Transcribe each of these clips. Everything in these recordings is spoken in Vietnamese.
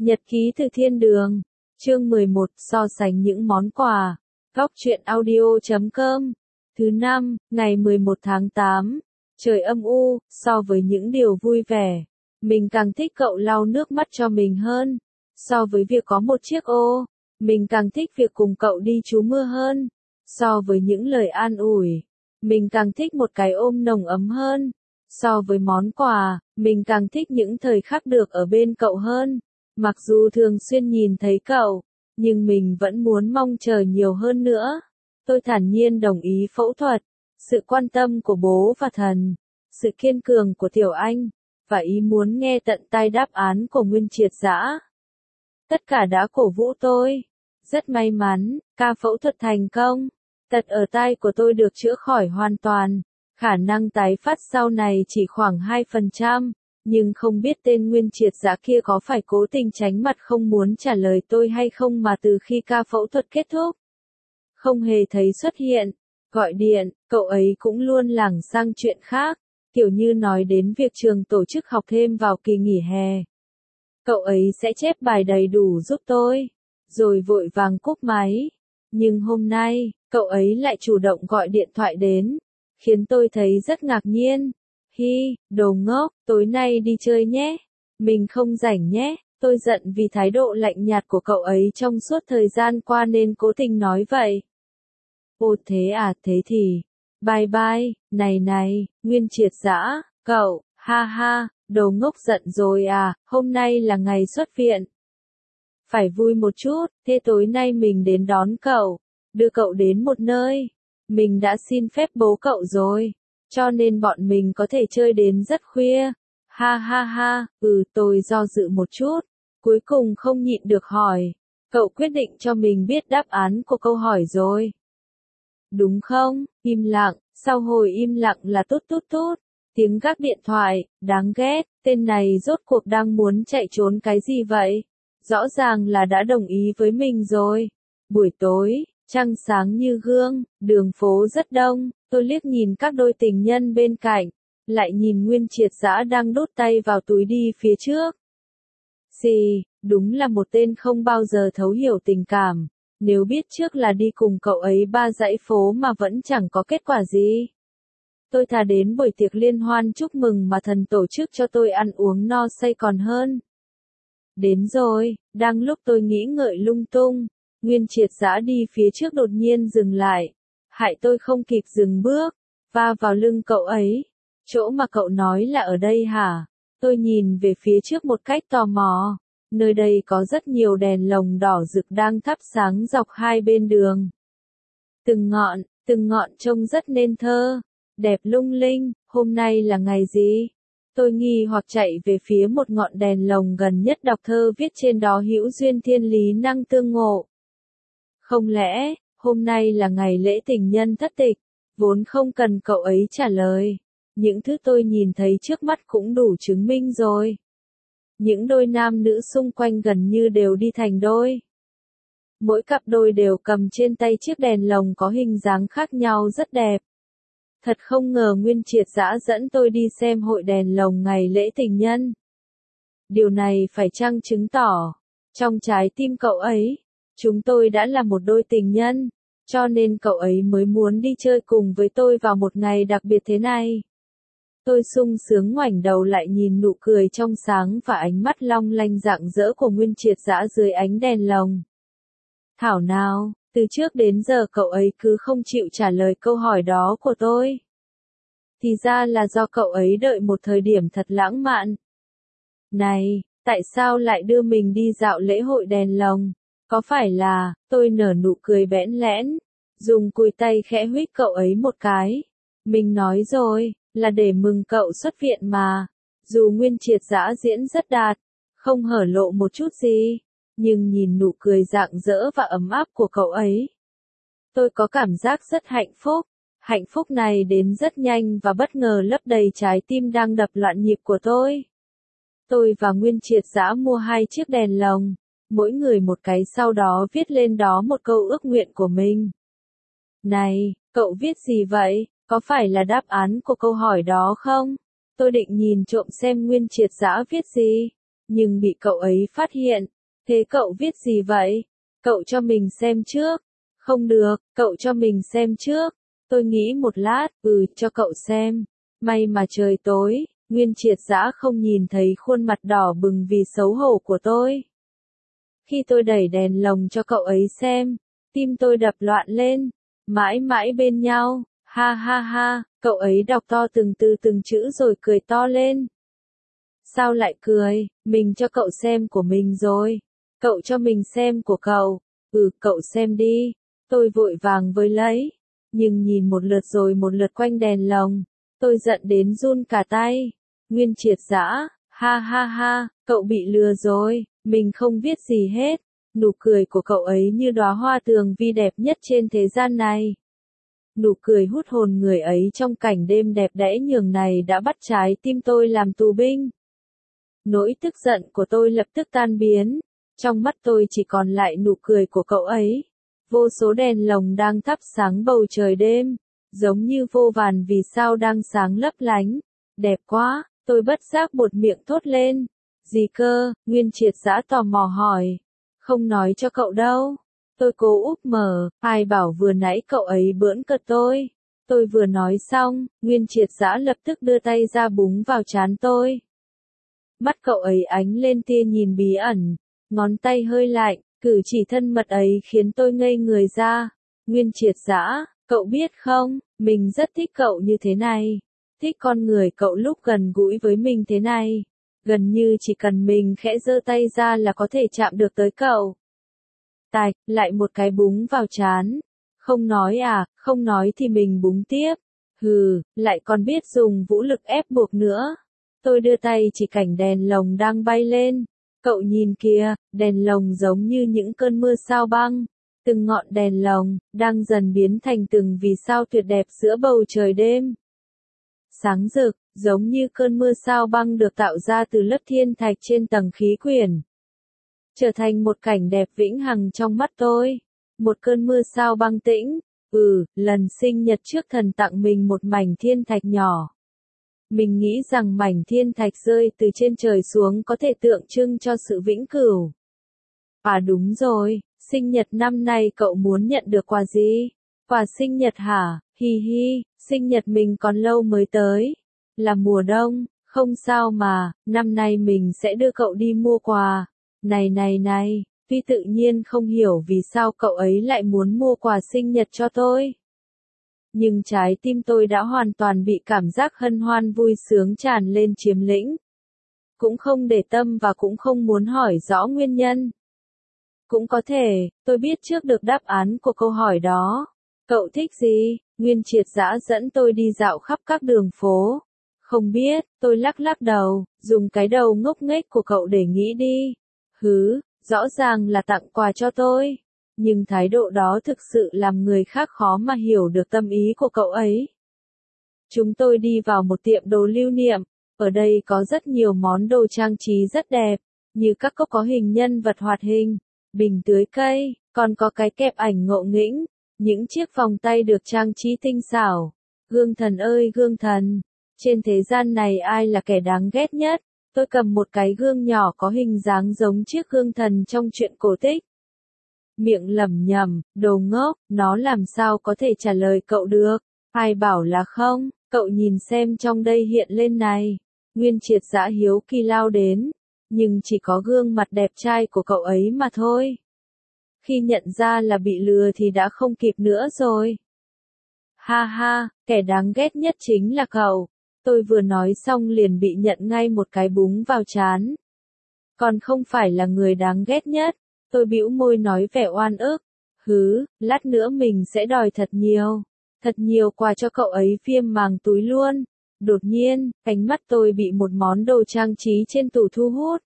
Nhật ký từ thiên đường. Chương 11, so sánh những món quà. Góc truyện audio.com. Thứ năm, ngày 11 tháng 8. Trời âm u, so với những điều vui vẻ, mình càng thích cậu lau nước mắt cho mình hơn. So với việc có một chiếc ô, mình càng thích việc cùng cậu đi trú mưa hơn. So với những lời an ủi, mình càng thích một cái ôm nồng ấm hơn. So với món quà, mình càng thích những thời khắc được ở bên cậu hơn. Mặc dù thường xuyên nhìn thấy cậu, nhưng mình vẫn muốn mong chờ nhiều hơn nữa. Tôi thản nhiên đồng ý phẫu thuật, sự quan tâm của bố và thần, sự kiên cường của Tiểu Anh, và ý muốn nghe tận tai đáp án của Nguyên Triệt Dã. Tất cả đã cổ vũ tôi. Rất may mắn, ca phẫu thuật thành công. Tật ở tai của tôi được chữa khỏi hoàn toàn. Khả năng tái phát sau này chỉ khoảng 2%, nhưng không biết tên Nguyên Triệt Dã kia có phải cố tình tránh mặt không muốn trả lời tôi hay không mà từ khi ca phẫu thuật kết thúc, không hề thấy xuất hiện. Gọi điện, cậu ấy cũng luôn lảng sang chuyện khác, kiểu như nói đến việc trường tổ chức học thêm vào kỳ nghỉ hè. Cậu ấy sẽ chép bài đầy đủ giúp tôi, rồi vội vàng cúp máy. Nhưng hôm nay, cậu ấy lại chủ động gọi điện thoại đến, khiến tôi thấy rất ngạc nhiên. Hi, đồ ngốc, tối nay đi chơi nhé. Mình không rảnh nhé. Tôi giận vì thái độ lạnh nhạt của cậu ấy trong suốt thời gian qua nên cố tình nói vậy. Ồ thế à, thế thì, bye bye, này, Nguyên Triệt Dã, cậu, ha ha, đồ ngốc giận rồi à, hôm nay là ngày xuất viện. Phải vui một chút, thế tối nay mình đến đón cậu, đưa cậu đến một nơi. Mình đã xin phép bố cậu rồi, cho nên bọn mình có thể chơi đến rất khuya. Ha ha ha, tôi do dự một chút, cuối cùng không nhịn được hỏi. Cậu quyết định cho mình biết đáp án của câu hỏi rồi. Đúng không? Im lặng, sau hồi im lặng là tút tút tút. Tiếng gác điện thoại, đáng ghét, tên này rốt cuộc đang muốn chạy trốn cái gì vậy? Rõ ràng là đã đồng ý với mình rồi. Buổi tối, trăng sáng như gương, đường phố rất đông, tôi liếc nhìn các đôi tình nhân bên cạnh, lại nhìn Nguyên Triệt Dã đang đút tay vào túi đi phía trước. Xì, đúng là một tên không bao giờ thấu hiểu tình cảm, nếu biết trước là đi cùng cậu ấy 3 dãy phố mà vẫn chẳng có kết quả gì. Tôi thà đến buổi tiệc liên hoan chúc mừng mà thần tổ chức cho tôi ăn uống no say còn hơn. Đến rồi, đang lúc tôi nghĩ ngợi lung tung, Nguyên Triệt Dã đi phía trước đột nhiên dừng lại, hại tôi không kịp dừng bước, va vào lưng cậu ấy. Chỗ mà cậu nói là ở đây hả? Tôi nhìn về phía trước một cách tò mò, nơi đây có rất nhiều đèn lồng đỏ rực đang thắp sáng dọc hai bên đường. Từng ngọn trông rất nên thơ, đẹp lung linh. Hôm nay là ngày gì? Tôi nghi hoặc chạy về phía một ngọn đèn lồng gần nhất đọc thơ viết trên đó hữu duyên thiên lý năng tương ngộ. Không lẽ, hôm nay là ngày lễ tình nhân thất tịch, vốn không cần cậu ấy trả lời. Những thứ tôi nhìn thấy trước mắt cũng đủ chứng minh rồi. Những đôi nam nữ xung quanh gần như đều đi thành đôi. Mỗi cặp đôi đều cầm trên tay chiếc đèn lồng có hình dáng khác nhau rất đẹp. Thật không ngờ Nguyên Triệt Dã dẫn tôi đi xem hội đèn lồng ngày lễ tình nhân. Điều này phải chăng chứng tỏ, trong trái tim cậu ấy, chúng tôi đã là một đôi tình nhân, cho nên cậu ấy mới muốn đi chơi cùng với tôi vào một ngày đặc biệt thế này. Tôi sung sướng ngoảnh đầu lại nhìn nụ cười trong sáng và ánh mắt long lanh rạng rỡ của Nguyên Triệt Dã dưới ánh đèn lồng. Thảo nào, từ trước đến giờ cậu ấy cứ không chịu trả lời câu hỏi đó của tôi. Thì ra là do cậu ấy đợi một thời điểm thật lãng mạn. Này, tại sao lại đưa mình đi dạo lễ hội đèn lồng? Có phải là, tôi nở nụ cười bẽn lẽn, dùng cùi tay khẽ huých cậu ấy một cái. Mình nói rồi, là để mừng cậu xuất viện mà. Dù Nguyên Triệt Dã diễn rất đạt, không hở lộ một chút gì, nhưng nhìn nụ cười rạng rỡ và ấm áp của cậu ấy, tôi có cảm giác rất hạnh phúc. Hạnh phúc này đến rất nhanh và bất ngờ lấp đầy trái tim đang đập loạn nhịp của tôi. Tôi và Nguyên Triệt Dã mua 2 chiếc đèn lồng, mỗi người một cái, sau đó viết lên đó một câu ước nguyện của mình. Này, cậu viết gì vậy? Có phải là đáp án của câu hỏi đó không? Tôi định nhìn trộm xem Nguyên Triệt Dã viết gì, nhưng bị cậu ấy phát hiện. Thế cậu viết gì vậy? Cậu cho mình xem trước. Không được, cậu cho mình xem trước. Tôi nghĩ một lát, cho cậu xem. May mà trời tối, Nguyên Triệt Dã không nhìn thấy khuôn mặt đỏ bừng vì xấu hổ của tôi. Khi tôi đẩy đèn lồng cho cậu ấy xem, tim tôi đập loạn lên. Mãi mãi bên nhau, ha ha ha, cậu ấy đọc to từng chữ rồi cười to lên. Sao lại cười, mình cho cậu xem của mình rồi. Cậu cho mình xem của cậu. Cậu xem đi. Tôi vội vàng với lấy. Nhưng nhìn một lượt rồi một lượt quanh đèn lồng. Tôi giận đến run cả tay. Nguyên Triệt Dã, ha ha ha, cậu bị lừa rồi, mình không viết gì hết. Nụ cười của cậu ấy như đóa hoa tường vi đẹp nhất trên thế gian này. Nụ cười hút hồn người ấy trong cảnh đêm đẹp đẽ nhường này đã bắt trái tim tôi làm tù binh. Nỗi tức giận của tôi lập tức tan biến. Trong mắt tôi chỉ còn lại nụ cười của cậu ấy. Vô số đèn lồng đang thắp sáng bầu trời đêm, giống như vô vàn vì sao đang sáng lấp lánh. Đẹp quá, tôi bất giác buột miệng thốt lên. Gì cơ? Nguyên Triệt Dã tò mò hỏi. Không nói cho cậu đâu. Tôi cố úp mở, ai bảo vừa nãy cậu ấy bỡn cợt tôi. Tôi vừa nói xong, Nguyên Triệt Dã lập tức đưa tay ra búng vào trán tôi. Mắt cậu ấy ánh lên tia nhìn bí ẩn, ngón tay hơi lạnh, cử chỉ thân mật ấy khiến tôi ngây người ra. Nguyên Triệt Dã, cậu biết không, mình rất thích cậu như thế này. Thích con người cậu lúc gần gũi với mình thế này. Gần như chỉ cần mình khẽ giơ tay ra là có thể chạm được tới cậu. Tạch, lại một cái búng vào trán. Không nói à, không nói thì mình búng tiếp. Lại còn biết dùng vũ lực ép buộc nữa. Tôi đưa tay chỉ cảnh đèn lồng đang bay lên. Cậu nhìn kìa, đèn lồng giống như những cơn mưa sao băng. Từng ngọn đèn lồng, đang dần biến thành từng vì sao tuyệt đẹp giữa bầu trời đêm. Sáng rực, giống như cơn mưa sao băng được tạo ra từ lớp thiên thạch trên tầng khí quyển. Trở thành một cảnh đẹp vĩnh hằng trong mắt tôi. Một cơn mưa sao băng tĩnh. Lần sinh nhật trước thần tặng mình một mảnh thiên thạch nhỏ. Mình nghĩ rằng mảnh thiên thạch rơi từ trên trời xuống có thể tượng trưng cho sự vĩnh cửu. À đúng rồi, sinh nhật năm nay cậu muốn nhận được quà gì? Quà sinh nhật hả? Hi hi, sinh nhật mình còn lâu mới tới. Là mùa đông, không sao mà, năm nay mình sẽ đưa cậu đi mua quà. Này, tuy tự nhiên không hiểu vì sao cậu ấy lại muốn mua quà sinh nhật cho tôi. Nhưng trái tim tôi đã hoàn toàn bị cảm giác hân hoan vui sướng tràn lên chiếm lĩnh. Cũng không để tâm và cũng không muốn hỏi rõ nguyên nhân. Cũng có thể, tôi biết trước được đáp án của câu hỏi đó. Cậu thích gì? Nguyên Triệt Dã dẫn tôi đi dạo khắp các đường phố. Không biết, tôi lắc đầu, dùng cái đầu ngốc nghếch của cậu để nghĩ đi. Rõ ràng là tặng quà cho tôi. Nhưng thái độ đó thực sự làm người khác khó mà hiểu được tâm ý của cậu ấy. Chúng tôi đi vào một tiệm đồ lưu niệm. Ở đây có rất nhiều món đồ trang trí rất đẹp, như các cốc có hình nhân vật hoạt hình, bình tưới cây, còn có cái kẹp ảnh ngộ nghĩnh, những chiếc vòng tay được trang trí tinh xảo. Gương thần ơi gương thần, trên thế gian này ai là kẻ đáng ghét nhất? Tôi cầm một cái gương nhỏ có hình dáng giống chiếc gương thần trong truyện cổ tích. Miệng lẩm nhẩm, đồ ngốc, nó làm sao có thể trả lời cậu được? Ai bảo là không, cậu nhìn xem trong đây hiện lên này. Nguyên Triệt Dã hiếu kỳ lao đến, nhưng chỉ có gương mặt đẹp trai của cậu ấy mà thôi. Khi nhận ra là bị lừa thì đã không kịp nữa rồi. Ha ha, kẻ đáng ghét nhất chính là cậu. Tôi vừa nói xong liền bị nhận ngay một cái búng vào trán. Còn không phải là người đáng ghét nhất. Tôi bĩu môi nói vẻ oan ức. Lát nữa mình sẽ đòi thật nhiều quà cho cậu ấy viêm màng túi luôn. Đột nhiên, ánh mắt tôi bị một món đồ trang trí trên tủ thu hút.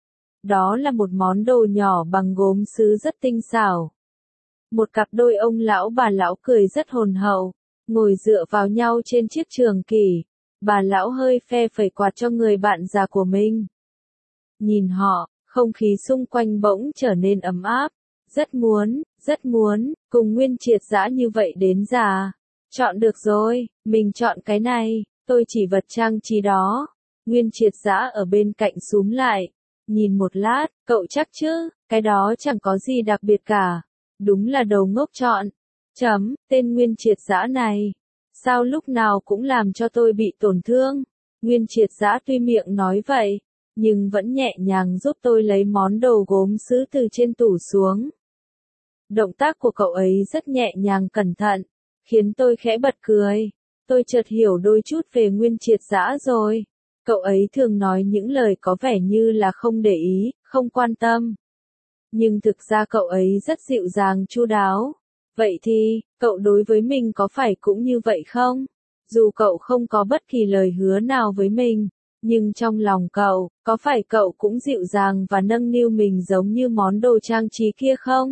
Đó là một món đồ nhỏ bằng gốm sứ rất tinh xảo. Một cặp đôi ông lão bà lão cười rất hồn hậu, ngồi dựa vào nhau trên chiếc trường kỷ. Bà lão hơi phe phẩy quạt cho người bạn già của mình. Nhìn họ, không khí xung quanh bỗng trở nên ấm áp. Rất muốn, cùng Nguyên Triệt Dã như vậy đến già. Chọn được rồi, mình chọn cái này, tôi chỉ vật trang trí đó. Nguyên Triệt Dã ở bên cạnh xúm lại. Nhìn một lát, cậu chắc chứ, cái đó chẳng có gì đặc biệt cả. Đúng là đầu ngốc chọn. Tên Nguyên Triệt Dã này. Sao lúc nào cũng làm cho tôi bị tổn thương? Nguyên Triệt Dã tuy miệng nói vậy, nhưng vẫn nhẹ nhàng giúp tôi lấy món đồ gốm sứ từ trên tủ xuống. Động tác của cậu ấy rất nhẹ nhàng cẩn thận, khiến tôi khẽ bật cười. Tôi chợt hiểu đôi chút về Nguyên Triệt Dã rồi. Cậu ấy thường nói những lời có vẻ như là không để ý, không quan tâm. Nhưng thực ra cậu ấy rất dịu dàng chu đáo. Vậy thì, cậu đối với mình có phải cũng như vậy không? Dù cậu không có bất kỳ lời hứa nào với mình, nhưng trong lòng cậu, có phải cậu cũng dịu dàng và nâng niu mình giống như món đồ trang trí kia không?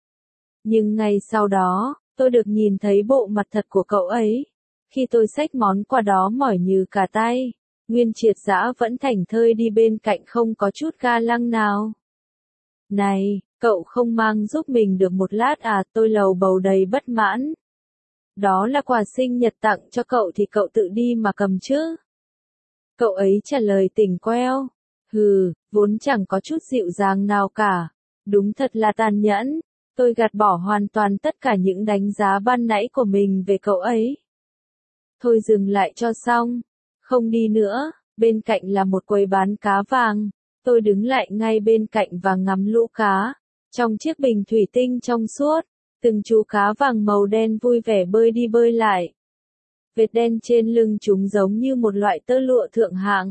Nhưng ngay sau đó, tôi được nhìn thấy bộ mặt thật của cậu ấy. Khi tôi xách món quà đó mỏi như cả tay, Nguyên Triệt Dã vẫn thảnh thơi đi bên cạnh không có chút ga lăng nào. Này, cậu không mang giúp mình được một lát à? Tôi lầu bầu đầy bất mãn. Đó là quà sinh nhật tặng cho cậu thì cậu tự đi mà cầm chứ. Cậu ấy trả lời tỉnh queo. Hừ, vốn chẳng có chút dịu dàng nào cả. Đúng thật là tàn nhẫn. Tôi gạt bỏ hoàn toàn tất cả những đánh giá ban nãy của mình về cậu ấy. Thôi dừng lại cho xong. Không đi nữa, bên cạnh là một quầy bán cá vàng. Tôi đứng lại ngay bên cạnh và ngắm lũ cá. Trong chiếc bình thủy tinh trong suốt, từng chú cá vàng màu đen vui vẻ bơi đi bơi lại. Vệt đen trên lưng chúng giống như một loại tơ lụa thượng hạng.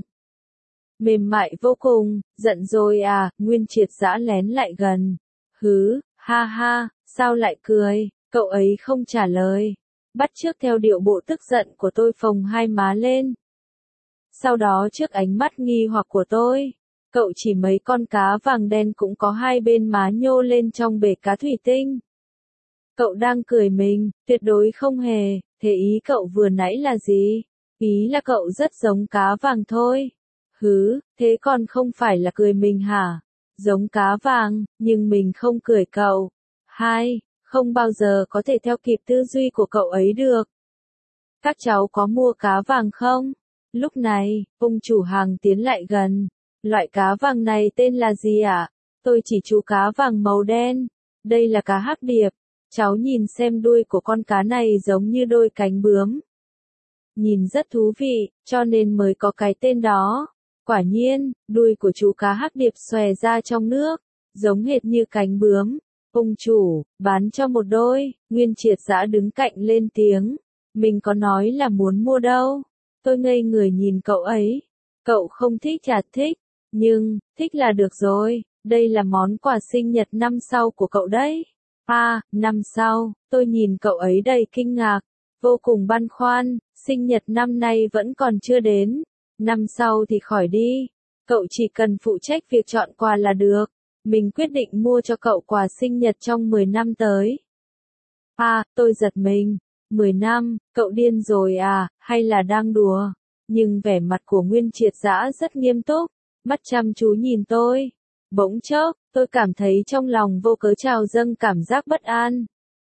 Mềm mại vô cùng, giận rồi à? Nguyên Triệt Dã lén lại gần. Hứ, ha ha, sao lại cười? Cậu ấy không trả lời. Bắt chước theo điệu bộ tức giận của tôi phồng hai má lên. Sau đó trước ánh mắt nghi hoặc của tôi, cậu chỉ mấy con cá vàng đen cũng có hai bên má nhô lên trong bể cá thủy tinh. Cậu đang cười mình, tuyệt đối không hề, thế ý cậu vừa nãy là gì? Ý là cậu rất giống cá vàng thôi. Hứ, thế còn không phải là cười mình hả? Giống cá vàng, nhưng mình không cười cậu. Hai, không bao giờ có thể theo kịp tư duy của cậu ấy được. Các cháu có mua cá vàng không? Lúc này, ông chủ hàng tiến lại gần. Loại cá vàng này tên là gì ạ? Tôi chỉ chú cá vàng màu đen. Đây là cá hắc điệp. Cháu nhìn xem đuôi của con cá này giống như đôi cánh bướm. Nhìn rất thú vị, cho nên mới có cái tên đó. Quả nhiên, đuôi của chú cá hắc điệp xòe ra trong nước, giống hệt như cánh bướm. Ông chủ, bán cho một đôi. Nguyên Triệt Dã đứng cạnh lên tiếng. Mình có nói là muốn mua đâu. Tôi ngây người nhìn cậu ấy. Cậu không thích chả thích, nhưng, thích là được rồi. Đây là món quà sinh nhật năm sau của cậu đấy. À, năm sau, tôi nhìn cậu ấy đầy kinh ngạc, vô cùng băn khoăn, sinh nhật năm nay vẫn còn chưa đến, năm sau thì khỏi đi, cậu chỉ cần phụ trách việc chọn quà là được, mình quyết định mua cho cậu quà sinh nhật trong 10 năm tới. À, tôi giật mình, 10 năm, cậu điên rồi à, hay là đang đùa, nhưng vẻ mặt của Nguyên Triệt Dã rất nghiêm túc, mắt chăm chú nhìn tôi. Bỗng chốc, tôi cảm thấy trong lòng vô cớ trào dâng cảm giác bất an.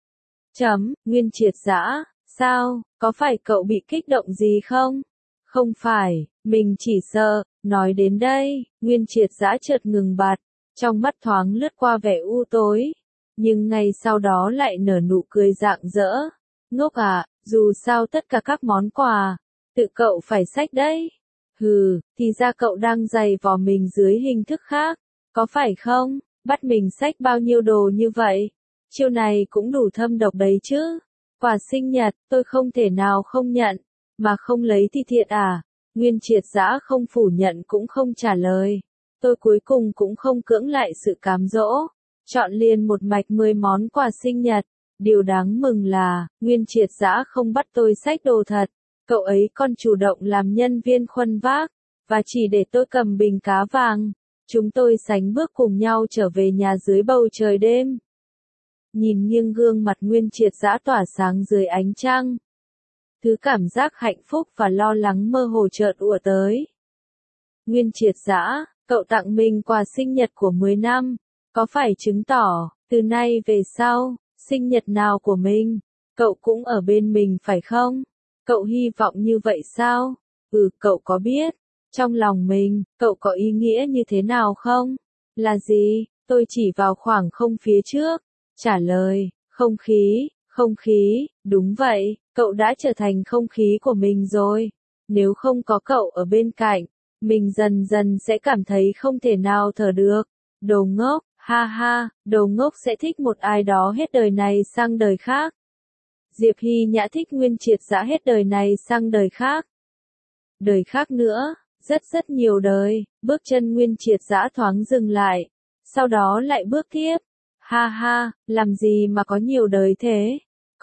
Nguyên Triệt Dã, sao, có phải cậu bị kích động gì không? Không phải, mình chỉ sợ, nói đến đây, Nguyên Triệt Dã chợt ngừng bặt, trong mắt thoáng lướt qua vẻ u tối, nhưng ngay sau đó lại nở nụ cười rạng rỡ. Ngốc à, dù sao tất cả các món quà, tự cậu phải xách đấy. Hừ, thì ra cậu đang giày vò mình dưới hình thức khác. Có phải không? Bắt mình xách bao nhiêu đồ như vậy? Chiêu này cũng đủ thâm độc đấy chứ. Quà sinh nhật, tôi không thể nào không nhận. Mà không lấy thì thiệt à? Nguyên Triệt Dã không phủ nhận cũng không trả lời. Tôi cuối cùng cũng không cưỡng lại sự cám dỗ. Chọn liền một mạch 10 món quà sinh nhật. Điều đáng mừng là, Nguyên Triệt Dã không bắt tôi xách đồ thật. Cậu ấy còn chủ động làm nhân viên khuân vác. Và chỉ để tôi cầm bình cá vàng. Chúng tôi sánh bước cùng nhau trở về nhà dưới bầu trời đêm. Nhìn nghiêng gương mặt Nguyên Triệt Dã tỏa sáng dưới ánh trăng. Thứ cảm giác hạnh phúc và lo lắng mơ hồ chợt ùa tới. Nguyên Triệt Dã, cậu tặng mình quà sinh nhật của 10 năm. Có phải chứng tỏ, từ nay về sau, sinh nhật nào của mình, cậu cũng ở bên mình phải không? Cậu hy vọng như vậy sao? Ừ, cậu có biết. Trong lòng mình, cậu có ý nghĩa như thế nào không? Là gì? Tôi chỉ vào khoảng không phía trước. Trả lời, không khí, đúng vậy, cậu đã trở thành không khí của mình rồi. Nếu không có cậu ở bên cạnh, mình dần dần sẽ cảm thấy không thể nào thở được. Đồ ngốc, ha ha, đồ ngốc sẽ thích một ai đó hết đời này sang đời khác. Diệp Hy Nhã thích Nguyên Triệt Dã hết đời này sang đời khác. Đời khác nữa, rất nhiều đời, bước chân Nguyên Triệt Dã thoáng dừng lại, sau đó lại bước tiếp. Ha ha, làm gì mà có nhiều đời thế?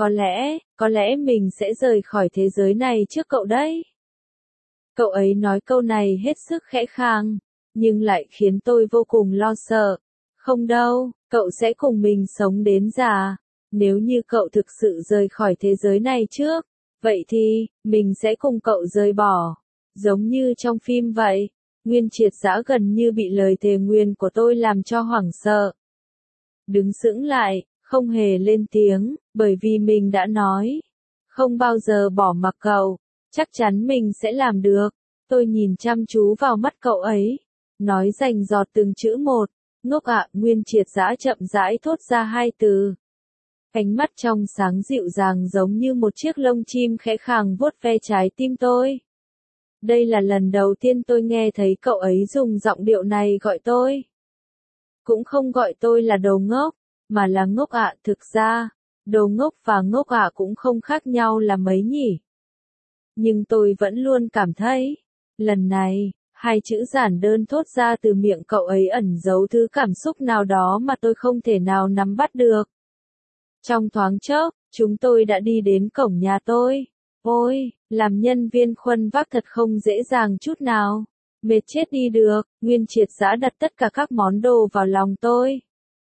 Có lẽ mình sẽ rời khỏi thế giới này trước cậu đấy. Cậu ấy nói câu này hết sức khẽ khàng, nhưng lại khiến tôi vô cùng lo sợ. Không đâu, cậu sẽ cùng mình sống đến già. Nếu như cậu thực sự rời khỏi thế giới này trước, vậy thì, mình sẽ cùng cậu rời bỏ. Giống như trong phim vậy, Nguyên Triệt Dã gần như bị lời thề nguyền của tôi làm cho hoảng sợ. Đứng sững lại, không hề lên tiếng, bởi vì mình đã nói, không bao giờ bỏ mặc cậu, chắc chắn mình sẽ làm được. Tôi nhìn chăm chú vào mắt cậu ấy, nói rành rọt từng chữ một, ngốc ạ. Nguyên Triệt Dã chậm rãi thốt ra hai từ. Ánh mắt trong sáng dịu dàng giống như một chiếc lông chim khẽ khàng vuốt ve trái tim tôi. Đây là lần đầu tiên tôi nghe thấy cậu ấy dùng giọng điệu này gọi tôi. Cũng không gọi tôi là đồ ngốc, mà là ngốc ạ. Thực ra, đồ ngốc và ngốc ạ cũng không khác nhau là mấy nhỉ. Nhưng tôi vẫn luôn cảm thấy, lần này, hai chữ giản đơn thốt ra từ miệng cậu ấy ẩn giấu thứ cảm xúc nào đó mà tôi không thể nào nắm bắt được. Trong thoáng chốc, chúng tôi đã đi đến cổng nhà tôi. Ôi, làm nhân viên khuân vác thật không dễ dàng chút nào. Mệt chết đi được. Nguyên Triệt Dã đặt tất cả các món đồ vào lòng tôi.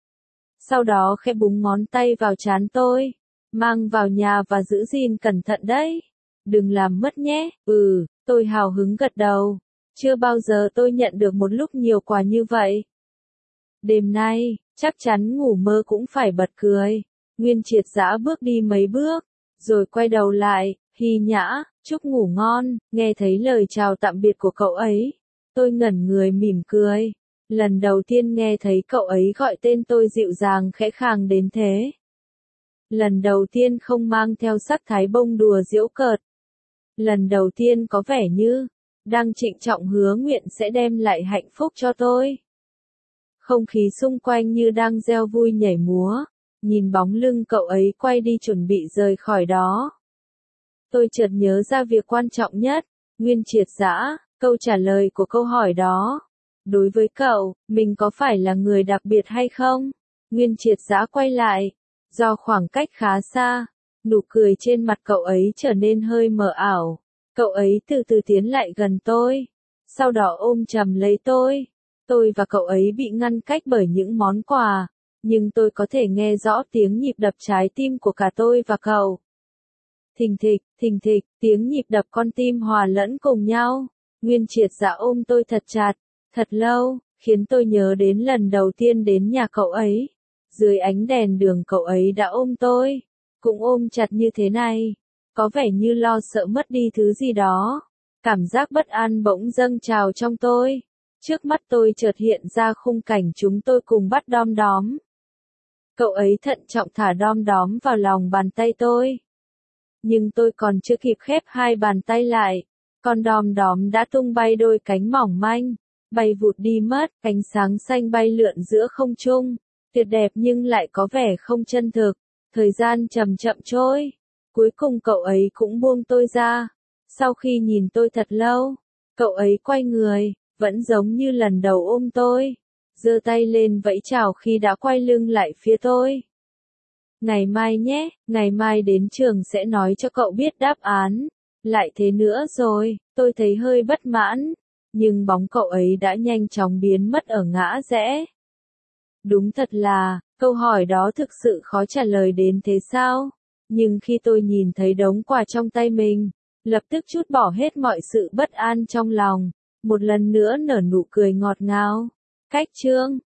Sau đó khẽ búng ngón tay vào trán tôi. Mang vào nhà và giữ gìn cẩn thận đấy. Đừng làm mất nhé. Tôi hào hứng gật đầu. Chưa bao giờ tôi nhận được một lúc nhiều quà như vậy. Đêm nay, chắc chắn ngủ mơ cũng phải bật cười. Nguyên Triệt Dã bước đi mấy bước, rồi quay đầu lại, Hy Nhã, chúc ngủ ngon. Nghe thấy lời chào tạm biệt của cậu ấy, tôi ngẩn người mỉm cười. Lần đầu tiên nghe thấy cậu ấy gọi tên tôi dịu dàng khẽ khàng đến thế. Lần đầu tiên không mang theo sắc thái bông đùa giễu cợt. Lần đầu tiên có vẻ như, đang trịnh trọng hứa nguyện sẽ đem lại hạnh phúc cho tôi. Không khí xung quanh như đang reo vui nhảy múa. Nhìn bóng lưng cậu ấy quay đi chuẩn bị rời khỏi đó. Tôi chợt nhớ ra việc quan trọng nhất. Nguyên Triệt Dã, câu trả lời của câu hỏi đó. Đối với cậu, mình có phải là người đặc biệt hay không? Nguyên Triệt Dã quay lại. Do khoảng cách khá xa, nụ cười trên mặt cậu ấy trở nên hơi mờ ảo. Cậu ấy từ từ tiến lại gần tôi. Sau đó ôm chầm lấy tôi. Tôi và cậu ấy bị ngăn cách bởi những món quà. Nhưng tôi có thể nghe rõ tiếng nhịp đập trái tim của cả tôi và cậu. Thình thịch, tiếng nhịp đập con tim hòa lẫn cùng nhau. Nguyên Triệt Dã ôm tôi thật chặt, thật lâu, khiến tôi nhớ đến lần đầu tiên đến nhà cậu ấy. Dưới ánh đèn đường cậu ấy đã ôm tôi, cũng ôm chặt như thế này. Có vẻ như lo sợ mất đi thứ gì đó. Cảm giác bất an bỗng dâng trào trong tôi. Trước mắt tôi chợt hiện ra khung cảnh chúng tôi cùng bắt đom đóm. Cậu ấy thận trọng thả đom đóm vào lòng bàn tay tôi. Nhưng tôi còn chưa kịp khép hai bàn tay lại. Con đom đóm đã tung bay đôi cánh mỏng manh. Bay vụt đi mất, ánh sáng xanh bay lượn giữa không trung. Tuyệt đẹp nhưng lại có vẻ không chân thực. Thời gian chậm chậm trôi. Cuối cùng cậu ấy cũng buông tôi ra. Sau khi nhìn tôi thật lâu, cậu ấy quay người, vẫn giống như lần đầu ôm tôi. Giơ tay lên vẫy chào khi đã quay lưng lại phía tôi. Ngày mai nhé, ngày mai đến trường sẽ nói cho cậu biết đáp án. Lại thế nữa rồi, tôi thấy hơi bất mãn. Nhưng bóng cậu ấy đã nhanh chóng biến mất ở ngã rẽ. Đúng thật là, câu hỏi đó thực sự khó trả lời đến thế sao? Nhưng khi tôi nhìn thấy đống quà trong tay mình, lập tức trút bỏ hết mọi sự bất an trong lòng. Một lần nữa nở nụ cười ngọt ngào. Cách chương